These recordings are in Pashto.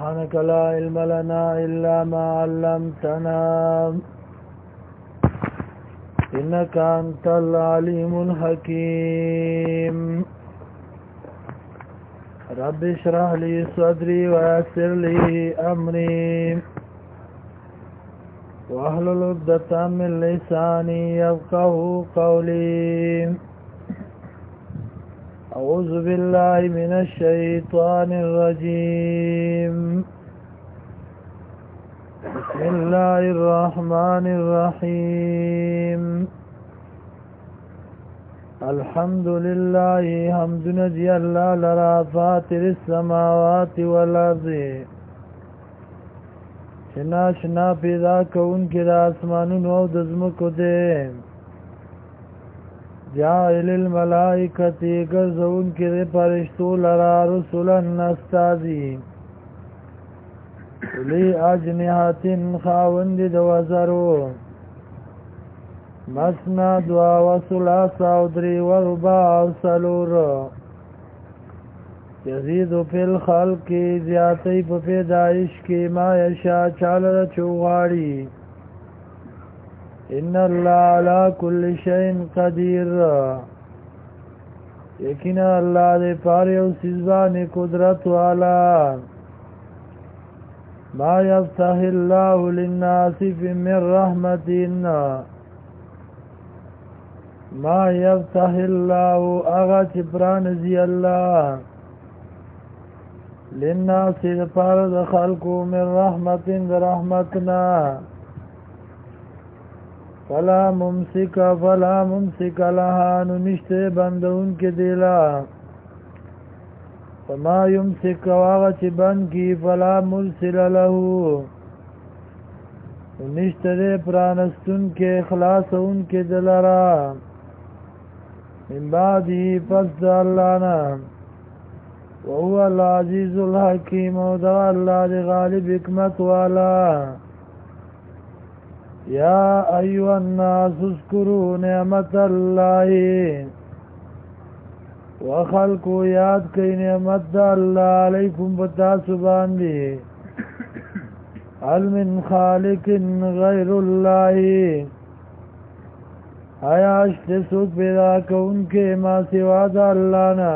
سبحانك لا علم لنا إلا ما علمتنا إنك أنت العليم الحكيم رب اشرح لي صدري ويسر لي أمري واحلل عقدة من لساني يفقهوا قولي أعوذ بالله من الشيطان الرجيم بسم الله الرحمن الرحيم الحمد لله حمد نجي الله لرا فاطر السماوات والأرض شنا پیدا کون کې د اسمانونو او د ځمکو دی جاعل الملائکة ګرځون کې د فرشتو لرا رسلا استازي لی اجنحة خاوند د وزرو مثنى دوا وثلاث او درې ورباع او څلور یزید فی الخلق زیاتی په پیدایش کې ما یشا چاله چوغاړي ان الله على كل شيء قدير یقینا الله دې پاره او سزبانه قدرت والا ما يفتح الله للناس من رحمتنا ما يفتح الله اغا چپران زی الله للناس لپاره د خلقو من رحمت رحمتنا فلا ممسك لها نشته بندون کې دیلا فما يمسك واغ چې بند کی فلا مرسل له نشته پرانستون کې خلاصون کې دلرا من بعدی پس د الله نه وهو العزيز الحكيم ودع الله غالب حکمت والا يا أيها الناس اذكروا نعمت الله وخلقوا یاد کئی نعمت الله علیکم بتاسو باندې هل من خالق غیر الله آیا اشتے سوک پیدا کون کے ما سوا دا اللہ نا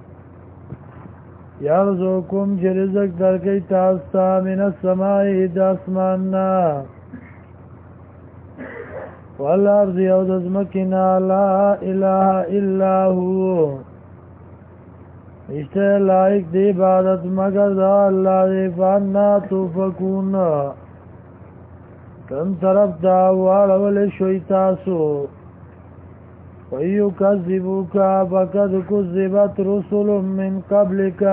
یرزوکم چه رزق درکی تاستا من السمائی دا اسماننا والارض یود ازمکنا لا الہ الا ہو اشتے لائق دی عبادت مگر دا اللہ دی فانا توفکون کم طرف دا وارول شوی تاسو وَيُكَذِّبُكَ فَقَدْ كُذِّبَتْ رُسُلٌ مِّن قَبْلِكَ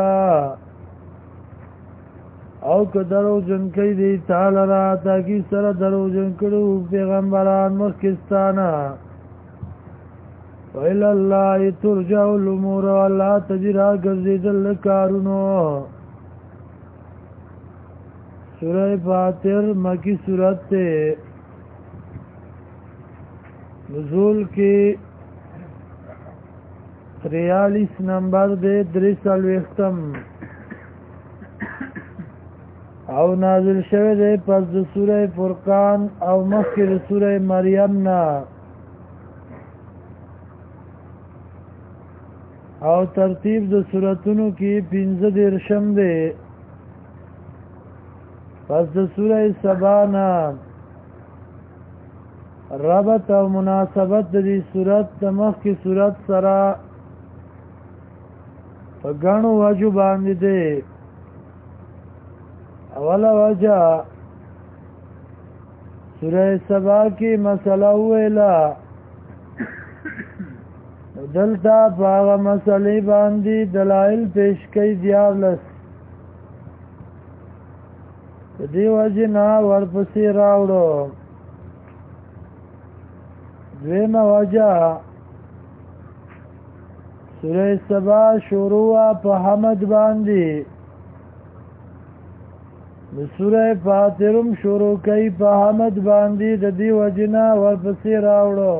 او که درو جن کئی دی تعالی را تاکی سر درو جن کرو پیغمبران مخکستانا وَإِلَى اللَّهِ تُرْجَعُ الْأُمُورُ وَاللَّهِ تجرا گرزیدل کارونو سورہ فاتر مکی سورت تے نزول کی 43 نمبر دے 3 او نازل شوه دے پس د سورہ فرقان او مخکې د سورہ مریم نا او ترتیب د سورتونو کې 15 دے پس د سورہ سبا نا ربط او مناسبت د دې سورت د مخکې سورت سره په غاڼو واجب باندې دی اوله وجه سوره سبا کې مسله ویلا دلته هغه مسلې باندې دلایل پیش کړي دیارلس دې وجه نه ورپسې راوړو دویمه وجه سوره سبا شروع په حمد باندې سوره فاترم شروع کوي په حمد باندې د دې وجنا ورپسې راوړو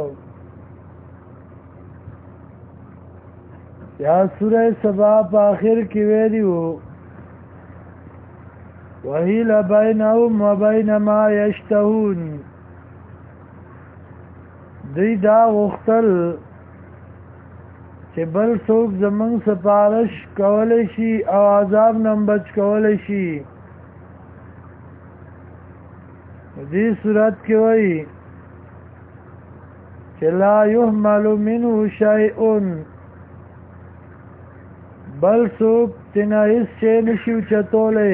یا سوره سبا په اخر کې ویلو وحیل بینهم و بین ما یشتهون دی دا غختل چې بل څوک زمونږ سپارش کولی شي او عذاب نه بچ کولی شي. دې صورت کې وایي چې لا يحمل منه شیء بل څوک تینا هیڅ شی نشي اوچتولی.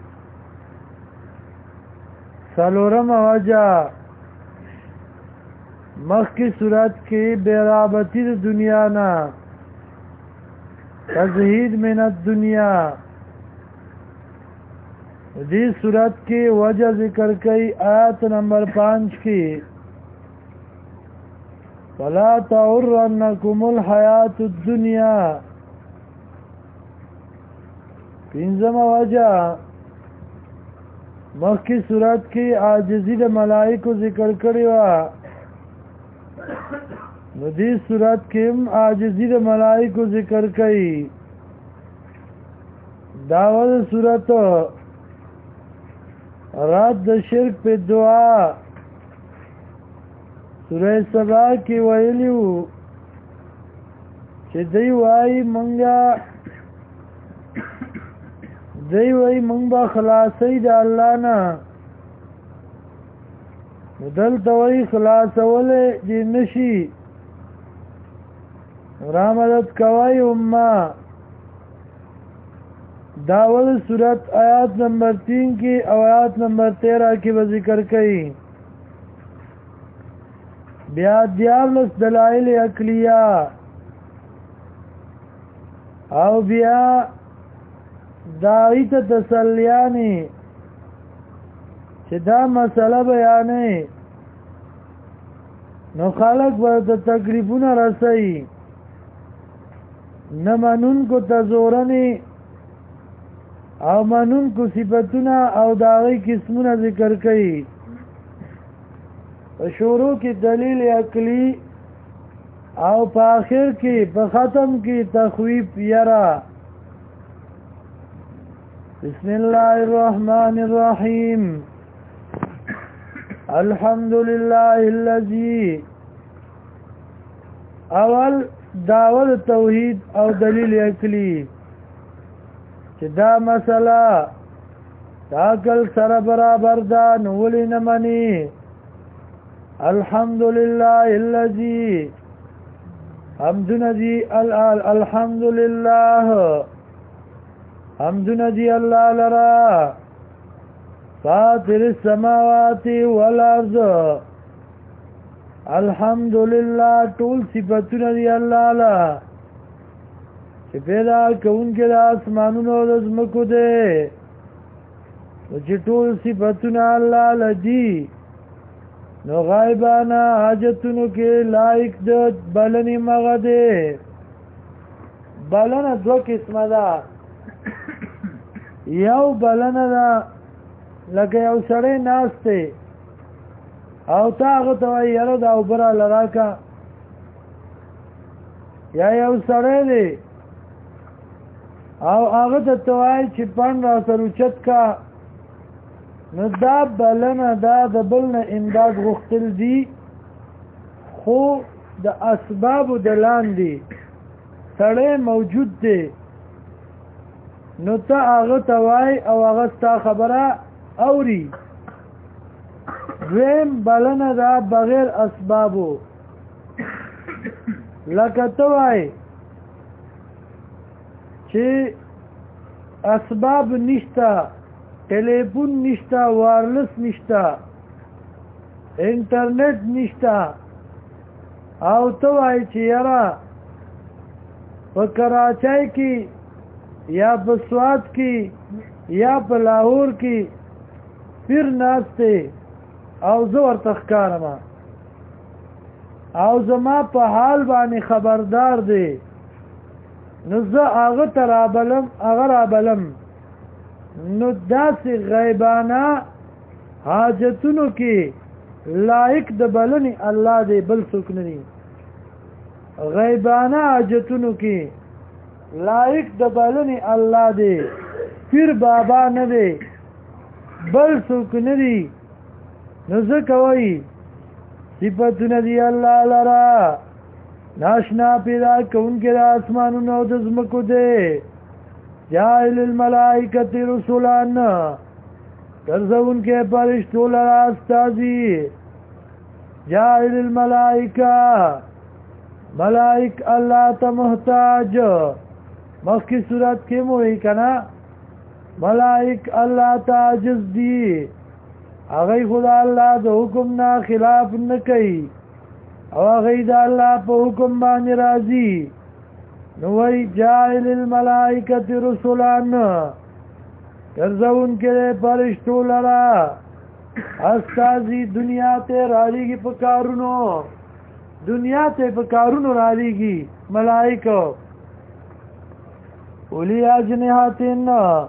څلورمه وجه مخکې صورت کې بېرابطي د دنیا نه تزهید من الدنیا. دې صورت کې وجه ذکر کئی آیت نمبر 5 کې فلا تغرنکم الحیات الدنیا. پنځمه وجه مخکې صورت کې عاجزی د ملائکو ذکر کړی و نو دې صورت کې هم عاجزی د ملائکو ذکر کړي. داول صورت رد د شرک په دعا سورہ سبا کې ویلیو چې دی وای مونږ به خلاصي د الله نه دلته وای خلاصولې دې نشي رامدد کوي امه. داول صورت آیات نمبر 3 کی او آیات نمبر 13 کی به ذکر کئی. بیا دیارلس دلائل عقلیه او بیا داعیت تسلیانی چې دا مسئله بیانې نو خلق ورته تکلیفونه رسي نه منون کو تزورنی او منون کو صفتونه او داغی قسمونه ذکر کئی. شروع کی دلیل عقلی او په آخر کی په ختم کی تخویف یرا. بسم الله الرحمن الرحیم الحمد لله الذي اول داول توحید او دلیل عقلی چې دا مسله عقل سره برابر ده نو ولې نه مني. الحمد لله الذي حمدنا دی الحمد لله حمدنا دی الله لرا فاطر السماوات والارض. الحمد لله ټول صفاتونه دی الله لا چې پیدا کوونکی د اسمانونو او د ځمکو دی او چې ټول صفاتونه الله لدی نو غایبانه حاجتونو کې لایق د بلنې مغه دی. بلنه دو قسمه ده. یو بلنه ده لکه یو سړی ناست دی او تا هغه ته وایي یاره دا اوبه راله راکړه. یا یو سړی دی او هغه ته ته وایي چې پڼ را سره اوچت کا نو دا بلنه دا د بل نه امداد غوښتل دي خو د اسبابو د لاندې سړی موجود دی نو ته هغه ته وایي او هغه ستا خبره اوري. دویم بلنه دا بغیر اسبابو لکه ته وایي چې اسباب نشته ټلیفون نشته وایرلس نشته انټرنیټ نشته او ته وایي چې یاره په کراچۍ کې یا په سوات کې یا په لاهور کې پیر ناسته او زه ورته ښکارم او زما په حال باندې خبردار دی نو زه هغه ته رابلم هغه رابلم. نو داسې غیبانه حاجتونو کې لایق د بلنې الله دی بل څوک نه دی. غیبانه حاجتونو کې لایق د بلنې الله دی پیر بابا نه دی بل څوک نه دي نو ځکه وایي صفتونه دي الله لرا ناشنا پیدا کوونکی د اسمانونو او د ځمکو دی جاعل الملائکة رسولان ګرځونکی فرشتو لرا استازي جاعل الملائکة ملائک الله ته محتاج مخکې صورت کې مو وی کنا ملائک الله ته عاجز دي هغه خدا الله د حکم نه خلاف نه کوي او هغه د الله په حکم باندې راضي نو وی جاعل الملائکة رسولان ګرځونکی فرشتو لرا استازي دنیا ته راځي په کارونو دنیا ته په کارونو راځي ملائکه اولی اجنحاتن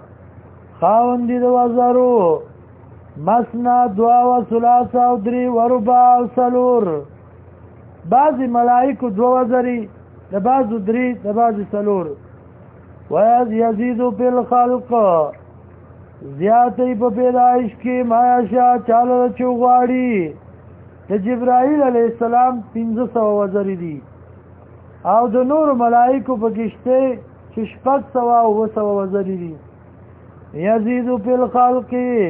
خاوندی د وزرو مسنا دعا و ثلاثه او درې وربع او څلور بعضی ملائکه دو وزري د بعضو درې د بعضو څلور ويزيد في الخلق زیاتې په پیدائش کې مایاشا چاله چوغاړي د جبرائیل علیہ السلام 1500 وزري دي او د نور ملائکه په کېشته چې 600 وزري دي یزيد فی الخلق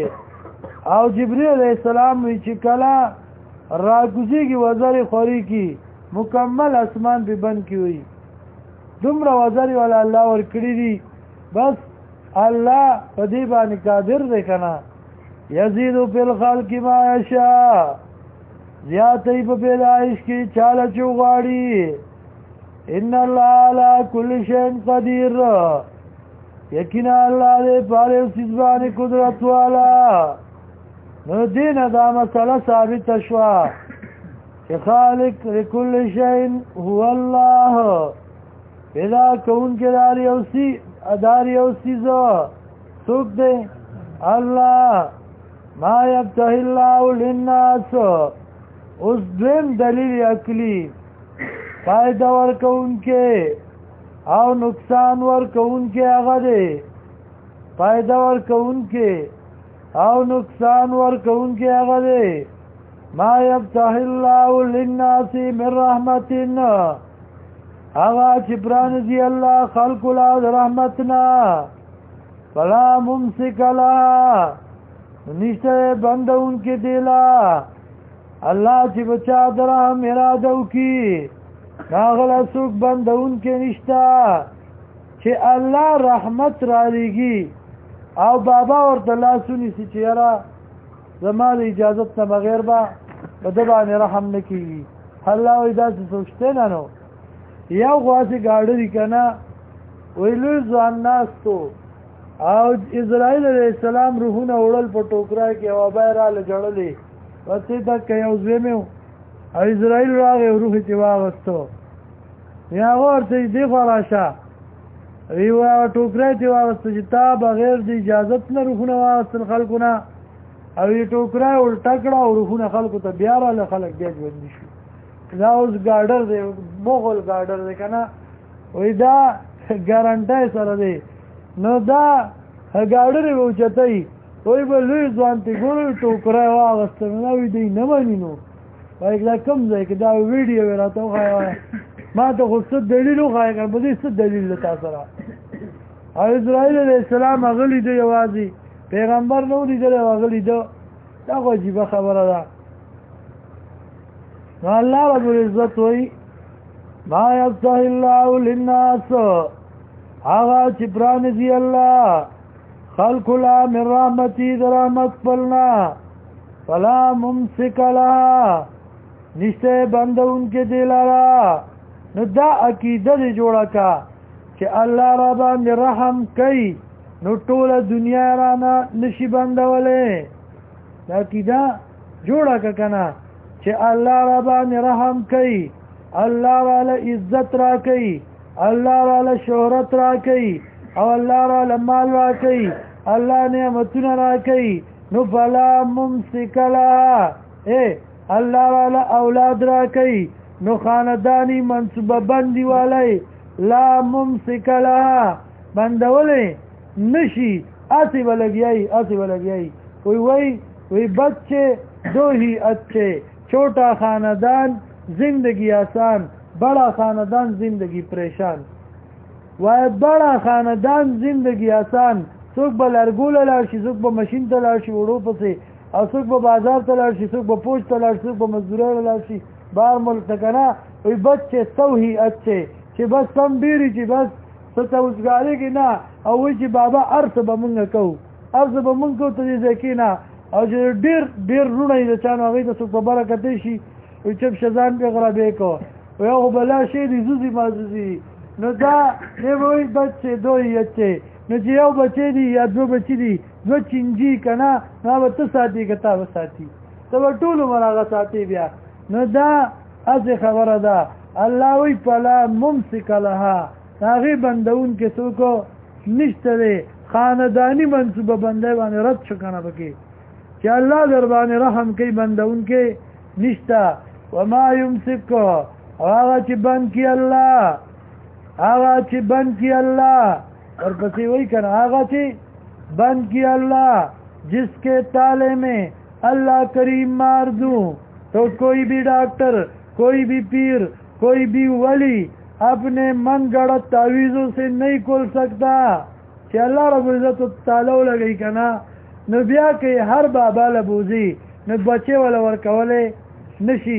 او جبرائیل علیہ السلام چې کلا راګوزیږي وزري خوري کی مکمل اسمان په بند کی وي دومره وزري ول الله ور کړی دي بس الله په دې باندې قادر دی کنه یزيد فی الخلق ما یشاء زیاتې په پیدائش کې چاله چوغاړي ان الله على كل شيء قدير یقینا الله دې په هر څه باندې قدرت والا نو دین دا مسله ثابت شوه چې خالق لكل شيء هو الله پیدا کوونکی دار یو سیزو څوک دی الله ما یفتح الله للناس اوس دویم دلیل عقلی فائدہ ورکوونکی او نقصان ورکوونکی هغه دی فائدہ ورکوونکی او نقصان ورکوونکی هغه دی ما یفتح الله للناس من رحمتنا هغه چې پرانیزي الله خلق له رحمتنا فلا ممسک لها نشته بندونکي دیلا الله چې بچا درهم اراده وکي ناغله څوک بندونکي نشته چې الله رحمت را لېږي او بابا ورته لاسونی سي چې یاره زما د اجازت نه بغیر به په ده باندې رحم نه کېږي الله وایي داسې سوچته نه نو یو غواسې ګاډري که نه وایي لوی ځوان ناستو او اسرائیل علیه السلام روحونه وړل په ټوکرای کې او بیا راله جړلې وسې دکه یو زوی مې او اسرائیل راغی روح چې واغستو یا هغه ورته دې خوا راشه یوه ټوکرای چې واغستو چې تا بغیر د اجازت نه روحونه واغستل خلکو نه او یې ټوکرای الټه کړه او روحونه خلکو ته بیا راله خلک بیا ژوندي شو دا اوس ګاډر دی مغل ګاډر دی که نه وایي دا ګارنټی سره دی نو دا ګاډرې به اوچتوي وایي به لوی ځوان ته ګورو ټوکرای واغسته نو دا وایي دی نه مني نو وایي دا کوم ځای کې دا ویډیو یې راته وښایه ما ته خو څه دلیل وښایه که په دې څه دلیل ده تا سره او اسرائیل علیه السلام هغه لیده یوازې پیغمبر نه و لیدلی هغه لیده دا خو عجیبه خبره ده نو الله رب العزت وایي ما یفتح الله للناس هغه چې پرانیزي الله خلق لا من رحمتي د رحمت خپلنا فلا ممسک لها نشته بندونکي دی لرا نو دا عقیده دې جوړه کا چې الله را باندې رحم کوي نو ټوله دنیا رانه نشي بندولی دا عقیده جوړه کا کنه چې الله را باندې رحم کوي الله والا عزت را کوي الله والا شهرت را کوي او الله والا مال را کوي الله نعمتونه را کوي نو فلا ممسک لها الله والا اولاد را کوي نو خاندانی منصوبه بندي والی لا ممسک لها بندولی نشي اسی بلګیای वही बच्चे दो ही अच्छे, छोटा खानदान जिंदगी आसान, बड़ा खानदान जिंदगी परेशान. وای بڑا خاندان زندگی آسان، څوک به لرګول لاړ شي، څوک به ماشین ته لاړ شي وړو پسې، او څوک به بازار ته لاړ شي، څوک به پوج ته لاړ شي، څوک به مزدورۍ لاړ شي بار ملک ته کنه. وی بچے سو ہی اچھے چې بس سم ډیری چې بس څه اوسګاری کې نه، او وی چې بابا ارث به مونږ کوو، ارث به مونږ کوو ته دې ځکه نه، او چې ډیر ډیر رونه یې چانو هغه ته څوک په برکت شي، وی چې شزان به غرابې کو یو بلا شي دي زوزي مازوزي. نو دا دی وای بچے دو ہی اچھے، نو چې یو بچی دی یا دو بچی دی دو چنجي کنه نو به ته ساتي کته و ساتي ته ټول مرغه ساتي بیا. نو دا از خبره ده الله وی فلا ممسک لها، هغه بندون کې څوک نشته دی خاندانی منصوبه بنده باندې رد شو کنه بکی چې الله در باندې رحم کوي بندون کې نشته. وما يمسك هغه چې بند کی الله، هغه چې بند کی اللہ، اور پسی وہی کرنا آغا چی بند کی اللہ جس کے تالے میں اللہ کریم مار دوں تو کوئی بھی ڈاکٹر، کوئی بھی پیر، کوئی بھی ولی اپنے من گڑت تعویزوں سے نہیں کھول سکتا. کہ اللہ رب العزت تالو لگئی کنا نو بیا کہ ہر بابا لبوزی نو بچے والا ورکولے نشی.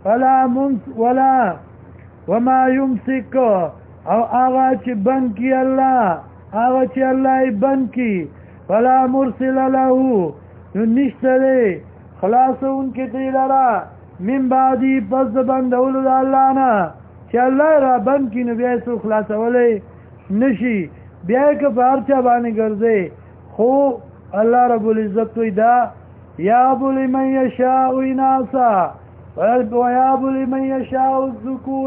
ولا وما يمسك او آغا چې بند کی اللہ، آغا چې اللہ بند کی فلا مرسل له نو نشته دی خلاصون کې دی لرا من بعدی پس د بندولو د الله نه، چې الله را بند کی نو بیا څو خلاصولی نشي، بیا که په هر چا باندې ګرځي. خو الله رب العزت وی دا یهب لمن یشاء اناثا ویهب لمن یشاء الذکور،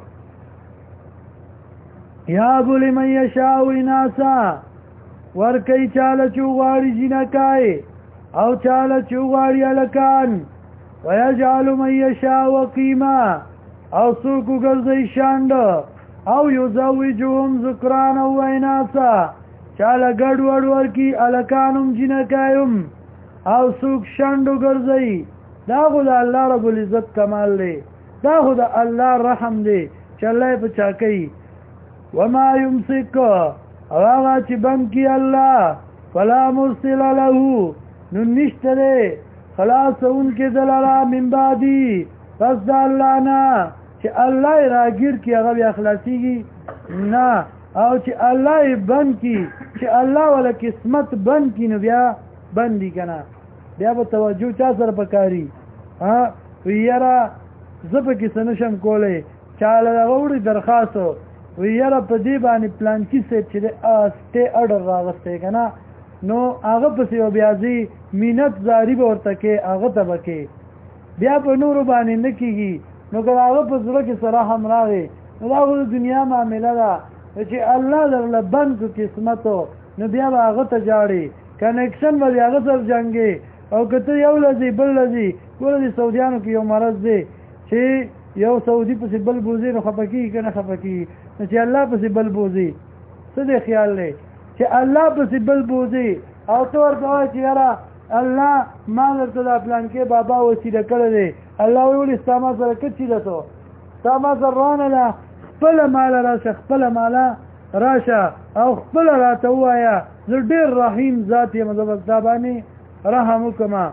یهب لمن یشاء اناثا ورکی چاله چوغاړي جنکای او چاله چوغاړي الکان، ویجعل من یشاء وقیما او څوک ګرځي شاند، او یزوجهم ذکرانا و اناثا چاله ګډ وډ ورکی الکانم جنکایم او څوک شاند ګرځي. دا خو د الله رب العزت کمال دی، دا خو د الله رحم دی چې الله په چا کوي. وما يمسك هغه چې بند کی الله فلا مرسل له نو نشته دی خلاصون کې دلاله من بعدی پس د الله نه، چې الله راګیر کی هغه بیا خلاصيږي نه، او چې الله بند کی چې الله ولا قسمت بند کی نو بیا بندي کنه بیا به توجه چا سره پکاري. ها ویرا زپه کې سنشم کوله چاله غوړي درخواستو ویرا په دې باندې پلان کې څه چې استه اورډر راغسته کنه نو هغه پسې بیا زی مینت زاری به ورته کې هغه تبکه بیا په نور باندې نکېږي. نو که هغه په زړه کې سره هم راغی نو دا د دنیا معاملې ده چې الله درله بند کو قسمتو نو بیا به هغه ته جاړي کنیکشن به هغه سره جنګي. او کته یو لذي بل لذي ګوره د سعودیانو کې یو مرض دی چې یو سعودي پسې بل بوزي نو خپکی کنه خپکی، چې الله پسې بل بوزي څه دی خیال لري چې الله پسې بل بوزي او تور دا چې یاره الله ما درته دا پلان کې بابا وسیله کړی دی، الله ویل استما سره کچې ده ته استما سره رانه ده خپل مال راشه، خپل مال راشه او خپل راته وایا زه ډېر رحیم ذات یم زبردابانی رحم وکما.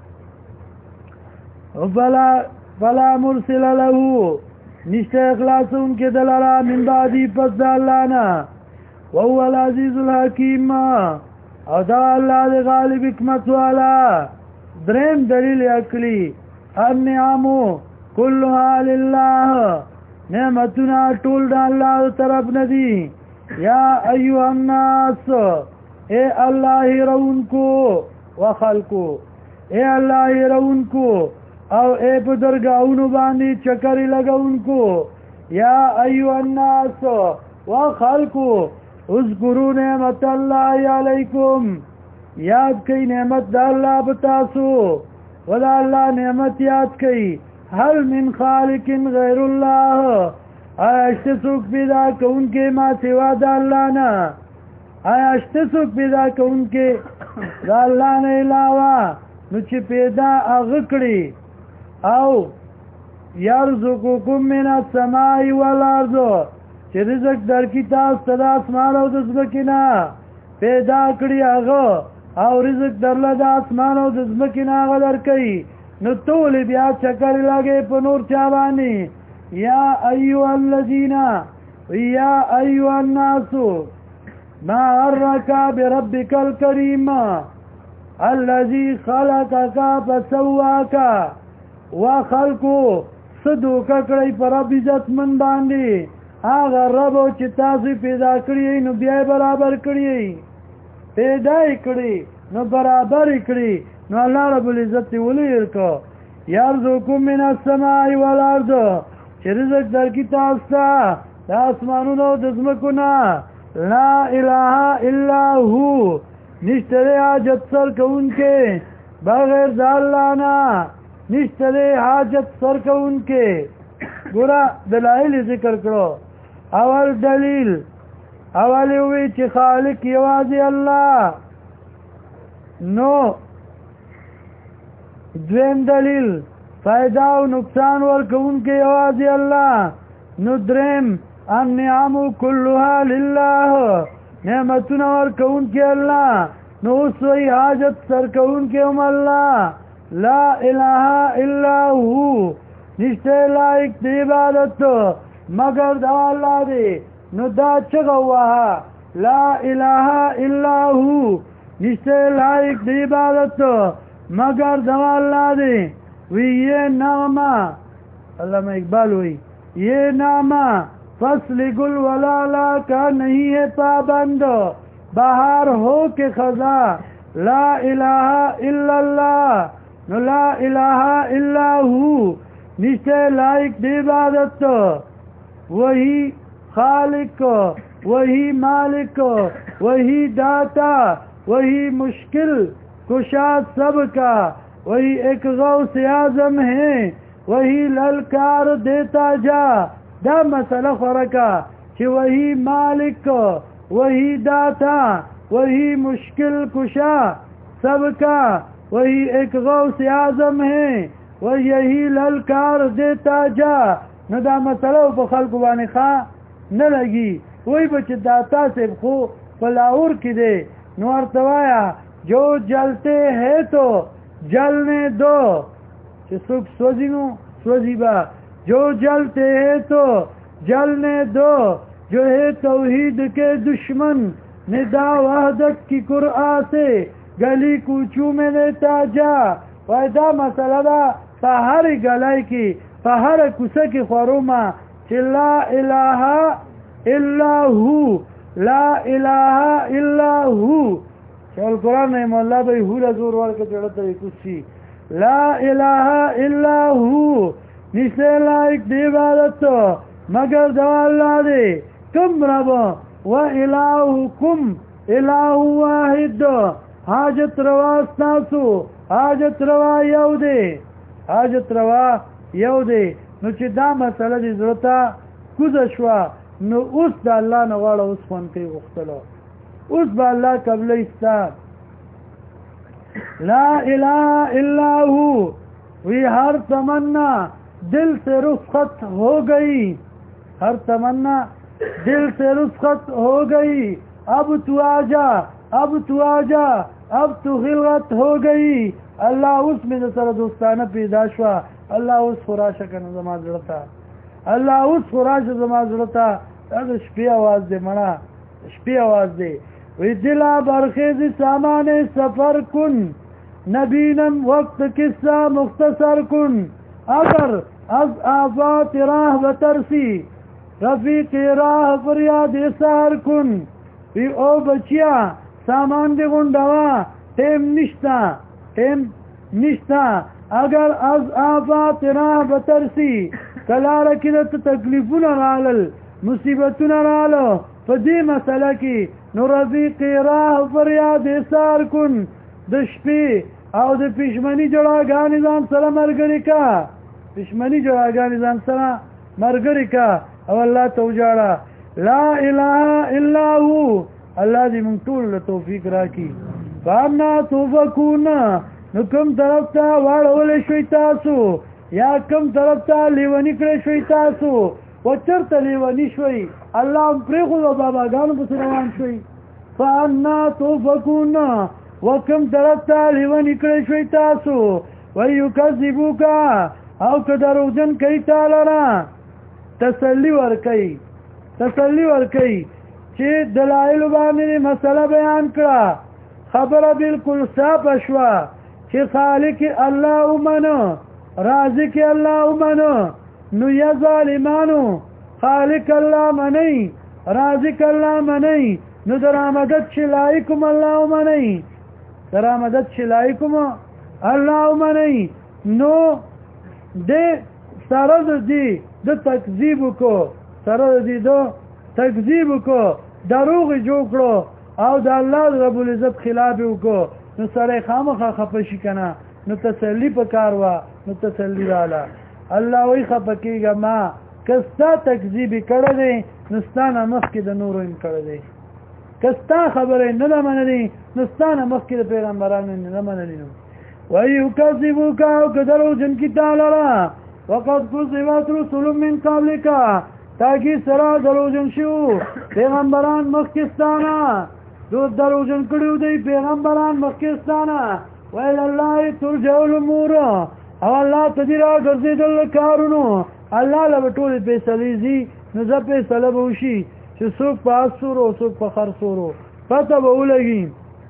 فلا مرسل له نشته اخلاصون کې دلاله من بعدی پس د الله نه، وهو العزیز الحکیم او دا الله د غالب حکمت والا. دریم دلیل عقلی النعم كلها لله، نعمتنا ټول د الله طرف نه دي. یا ایها الناس اے الله رونکو وخلقو، اے الله رونکو او اے په درگاہونو باندې چکرې لګونکو. یا ایها الناس وخلقو اذکروا نعمت الله علیکم، یاد کئی نعمت دا اللہ بتاسو ودا اللہ نعمت یاد کئی. هل من خالق غیر اللہ، آیا اشتے سوک پیدا کون کے ما سوا دا اللہ نا، آیا اشتے سوک پیدا کون کے دا الله نه علاوه نو چې پیدا هغه کړي او یرزقکم من السماء والارض چې رزق درکې تاسو ته د اسمان او د ځمکې نه پیدا کړي هغه او رزق درله د اسمان او د ځمکې نه هغه درکوي نو ټول بیا چکر لګې په نور چا باندې یا ایها الذین یا ایها الناس ما غرك بربك الكريم الذي خلقك فسواك وخلقه صدوک کړی پر رب عزت من باندې هغه رب چې تاسو پیدا کړی نو بیا برابر کړی پیدا کړی نو برابر کړی نو الله رب العزت ولي ورکو یرزقکم من السماء والارض چې رزق درکې تاسو ته د اسمانونو د ځمکو نه لا اله الا هو نشته حاجت سر کوونکې بغیر د الله نه نشته حاجت سر کوونکې ګوره دلایل ذکر کړو اول دلیل اول وی چې خالق یوازې الله نو دویم دلیل فائدہ او نقصان ورکوونکې یوازې الله نو دریم النعم كلها لله نعمتونه ورکوونکې الله نو اوس وی حاجت سر کوونکې هم الله لا اله الا هو نشته لایق دی عبادت مگر دا الله دی نو دا چغه وها لا اله الا هو نشته لایق دی عبادت مگر دا الله دی وی یہ نامہ علامہ اقبال ہوئی یہ نامہ فصل گل ولالا کا نہیں ہے پابند بہار ہو کے خزاں لا الہ الا اللہ نو لا الہ الا ہو نشتے لائق دی عبادت وہی خالق وہی مالک وہی داتا وہی مشکل کشا سب کا وہی ایک غوث اعظم ہے وہی للکار دیتا جا دا مسئلہ فرقا کہ وہی مالک وہی داتا وہی مشکل کشا سب کا وہی ایک غوث اعظم ہے وہ یہی للکار دیتا جا نو دا مسئلہ پا خلق بانی خواہ نلگی وہی بچ داتا سے خو پلاور کی دے نو ارتوایا جو جلتے ہیں تو جلنے دو کہ سکھ سوزی نو سوزی با جو جلتے ہیں تو جلنے دو جو ہے توحید کے دشمن ندا وحدت کی قرآن سے گلی کوچو میں لیتا جا ویدہ مسئلہ دا پہر گلائی کی پہر کسے کی خوروما چی لا الہ الا ہو لا الہ الا ہو شاول قرآن نے مولا بھئی ہو رزور ورکا چڑھتا ہے کسی لا الہ الا ہو نسے لائک دی عبادت مگر دو اللہ دے کم رب و الہکم الہ واحد حاجت روا استاسو حاجت روا یو دے حاجت روا یو دے نو چې دا مسئلہ دی ضرورتا کوزشوا نو اوس دا اللہ نوالا اوس فن کئی وقتلو اوس با اللہ قبل استا لا الہ الا ہو وی ہر تمنا دل سے رخصت ہو گئی ہر تمنا دل سے رخصت ہو گئی اب تو آجا اب تو آجا اب تو خلقت ہو گئی اللہ اس میں سر دوستانہ پیدا شوا اللہ اس خوراشا کا نظمات جڑتا اللہ اس خوراشا نظمات جڑتا شپی آواز دے منا شپی آواز دے وی دلا برخیز سامان سفر کن نبینم وقت قصہ مختصر کن اگر از آفات راہ بترسی رفیق راہ فریاد سار کن وی او بچیا سامان دے گنڈوا ٹیم نشتا اگر از آفات راہ بترسی کلا رکدت تکلیفون رالل مصیبتون رالو فدی مسئلہ کی نو رفیق راہ فریاد سار کن دشپی او د پښمنی جوړاګانې ځان سره مرګري کا پښمنی جوړاګانې ځان سره مرګري کا او الله توجاړه لا اله الا هو الله دې موږ ټول توفیق راکړي فانا توفکون نو کم طرف تا واړول شوي تاسو یا کم طرف ته لیونی کړی شوي تاسو و چرته لیونی شوي الله هم پرېښود او باباګانو پسې روان شوي فانا توفکون و کم طرف ته لیونی کړی شوي تاسو ویکذبوک او که دروغجن کوي تا لره تسلی ورکوي چې دلایل باندې مسله بیان کړه خبره بالکل صاف شوه چې خالق الله ومنو رازق الله ومنو نو یا ظالمانو خالق الله منئ رازق الله منئ نو درامدد شلائکم الله ومنئ درامدد شلائکم الله ومنئ نو د سره د تکذیب کو دروغ جوړ کړو او د الله رب العزت خلاف وکړو نو سره خامخا خپشي کنه نو تسلی پکار وا نو تسلی رااله الله وی خپکیګه ما کستا تکذیب کړه دي نستانه مخکې د نورو ان کړه دي کستا خبره نه منلي نستانه مخکې د پیغمبرانو نه منلي نو ويكذبوك وكذلوا جن کی تعالی وقد كذبت رسل من قبلك تاکي سرا دروژن شو پیغمبران مخکستانه دو دروژن کړیو دی پیغمبران مخکستانه ویل الله ترجع الامور او الله تدیرا ګرځیدل کارونو الله له ټول فیصلې زی نو ځ فیصله وشي چې څوک پاسور او څوک په خرصورو پته به ولګي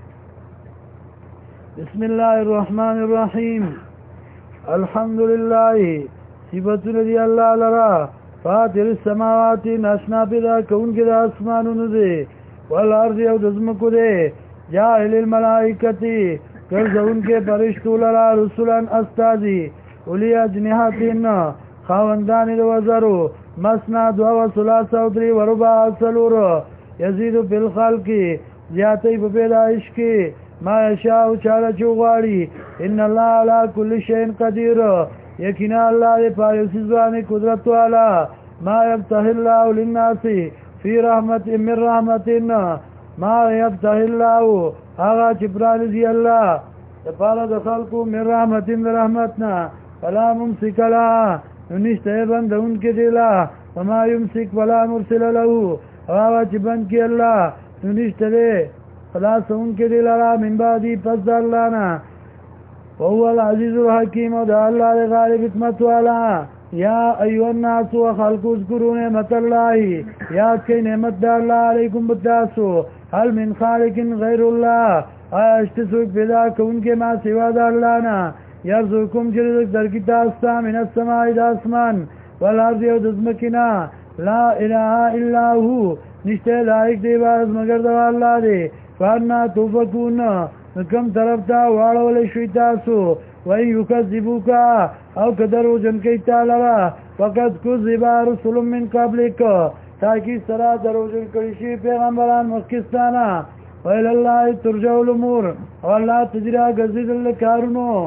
بسم الله الرحمن الرحيم الحمد لله صفات لري الله لرا فاطر السماوات ناشنا پیدا کون کې د اسمانونو دي والارض او د زمکو دي جاهل الملائکتی کرزون کې فرشتو لرا رسولان استادی اولی اجنحاتین خواندان د وزرو مسنا دو و ثلاث او درې وربع سلور یزيد فی الخلق زیاتی په پیدائش کې ما یشاء چاله چوغاړي ان الله على كل شيء قدير یقینا الله دې پاره سزوانه قدرت والا ما يفتح الله للناس في رحمت من رحمتنا ما يفتح الله هغه چې پران دي الله د پاره د خلقو من رحمت من رحمتنا فلا ممسك لها نشته بندون کې دی لا وما يمسك ولا مرسل له هغه چې بند کې الله نشته خلاصون کې دی لرا من بعدی پس د الله نه وهو العزیز الحکیم او د الله غالب حکمت والا یا ایها الناس وخلقوا اذكروا نعمت الله یاد کړئ نعمت د الله علیکم بتاسو هل من خالق غیر الله اشتسوک پیدا کوونکې ما سوا د الله نه یرزقکم چې رزق درکې تاسو من السماء د اسمان والارض او د ځمکې نه لا اله الا هو نشته لایق دی باز مگر د الله دی فانا توفکون کم طرف تا واړول شوي تاسو وای یکذبوک او کدرو جن کوي تعالی فقط کذب رسل من قبلک تاکي سرا درو جن کوي شي پیغمبران مخکستانه ویل الله ترجع الامور او الله تجرا غزیدل کارونو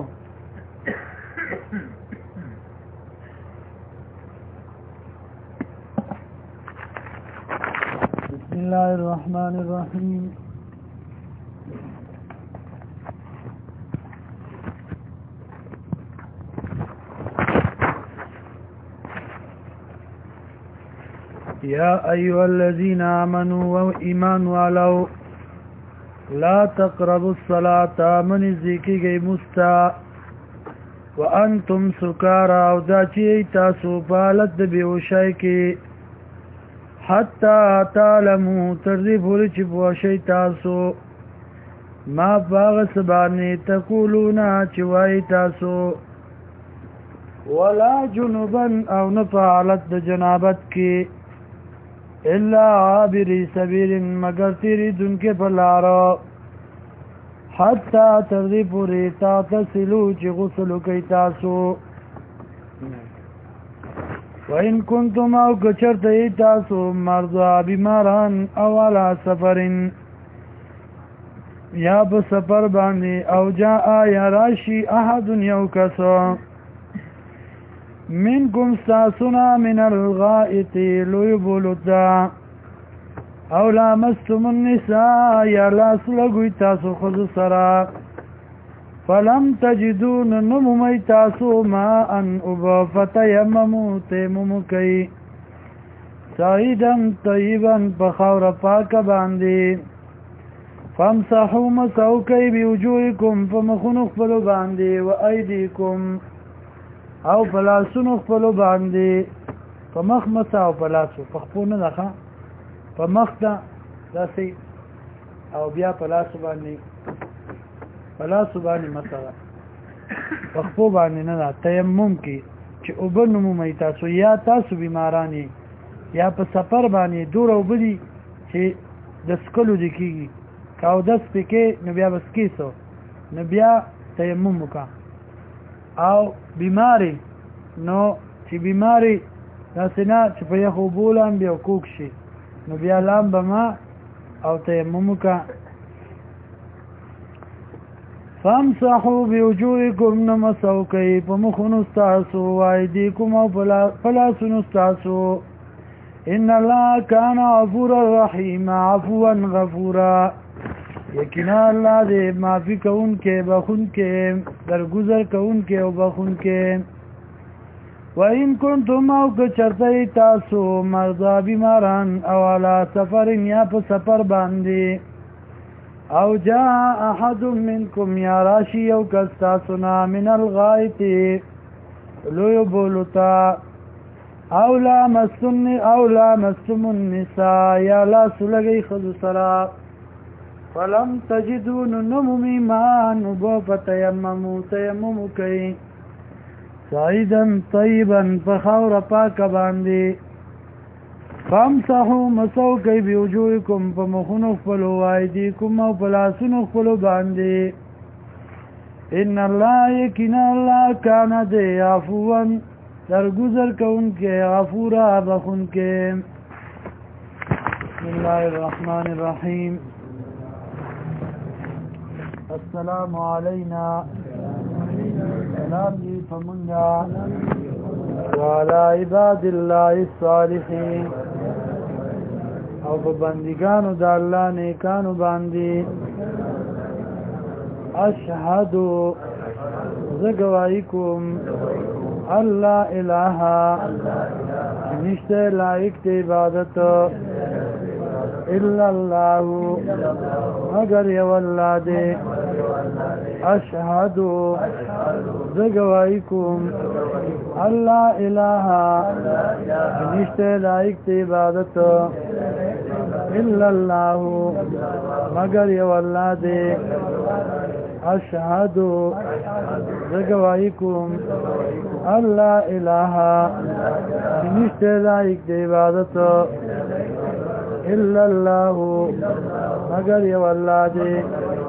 بسم الله الرحمن الرحيم یا ایها الذين آمنوا وإيمان والو لا تقربوا الصلاة من ذکرگی مستا وانتم سکارا او دا چی تاسو پالت بیوشای کی حتی تعلمو تردی پوری چی بوشای تاسو ما باغ سبانی تقولونا چوائی تاسو ولا جنوبا او نفعلت جنابت کی الا عابری سبیل مگر تیری دن کے پلارو حتی تردی پوری تاتسلو چی غسلو کئی تاسو وَإِن كُنْتُمْ او کچرت ای تاسو مرضا بیماران او علا سفرین یا بسفر باندی او جاء یا راشی احد یو کسو منکم ساسنا من الغائط لوی بولتا او لامستم النساء یا لاس لګوي تاسو خذ سرا فلم تجدون نمومی تاسو ما ان ابا فتیممو تیمم کئی سعیدن طیبن پخور پاک باندی فامسحو مسحو کئی بیوجوئکم فمخنو خپلو باندی و ایدیکم او پلاسونو خپلو باندی فمخ مسحو پلاسو پخپو ندخا فمخ دا داسی او بیا پلاسو باندی پلاسو باندې مسله پخپو باندې نه دا تیمم کې چې وبنمو مې تاسو یا تاسو بیمارانی یا په سفر باندې دور او بدی چې د سکلو د کیږي کاو داس پکې نو بیا بس کیسو نو بیا تیمم وکا او بیماری نو چې بیماری داسنا چې په یخو بولان بیا کوک شي نو بیا لام بما او تیمم وکا فامسحو بیوجوئکم نمسو کئی پمخنو استاسو وائدیکم او پلاسنو استاسو ان اللہ کان عفورا رحیم عفوا غفورا یقینا اللہ دے معافی کون کے بخون کے درگزر کون کے او بخون کے وَإِن كُنْتُمْ او کچرتی تاسو مرضا بیماران او علا سفرین یا پا سفر باندی او جاء احد منکم یا راشی او کستاسنا من الغائط لوی بولتا او لامستم النساء یا لا سلگی خذ سرا فلم تجدون نمومی مان ابو فتیممو تیممو کئی سعیدن طیبن فخور پاک باندی فامسحو مسو کئی بیوجوئکم فمخنو خپلو وائدیکم او پلاسنو خپلو باندی ان اللہ یقینا اللہ کانا دے عفوان درگزر کون کے غفورا بخون کے بسم اللہ الرحمن الرحیم السلام علینا سلام دی فمنگا وعلى عباد الله الصالحين او بندگانو د الله نیکانو باندې اشهد زګوایکم الله اله نشته لایق د عبادت الا الله مگر یو الله دې اشهد زګوایکم الله اله نشته لایق د عبادت الا الله مگر یو الله دې اشهد زګوایکم الله اله نشته لایق د عبادت الا الله مگر یو الله دې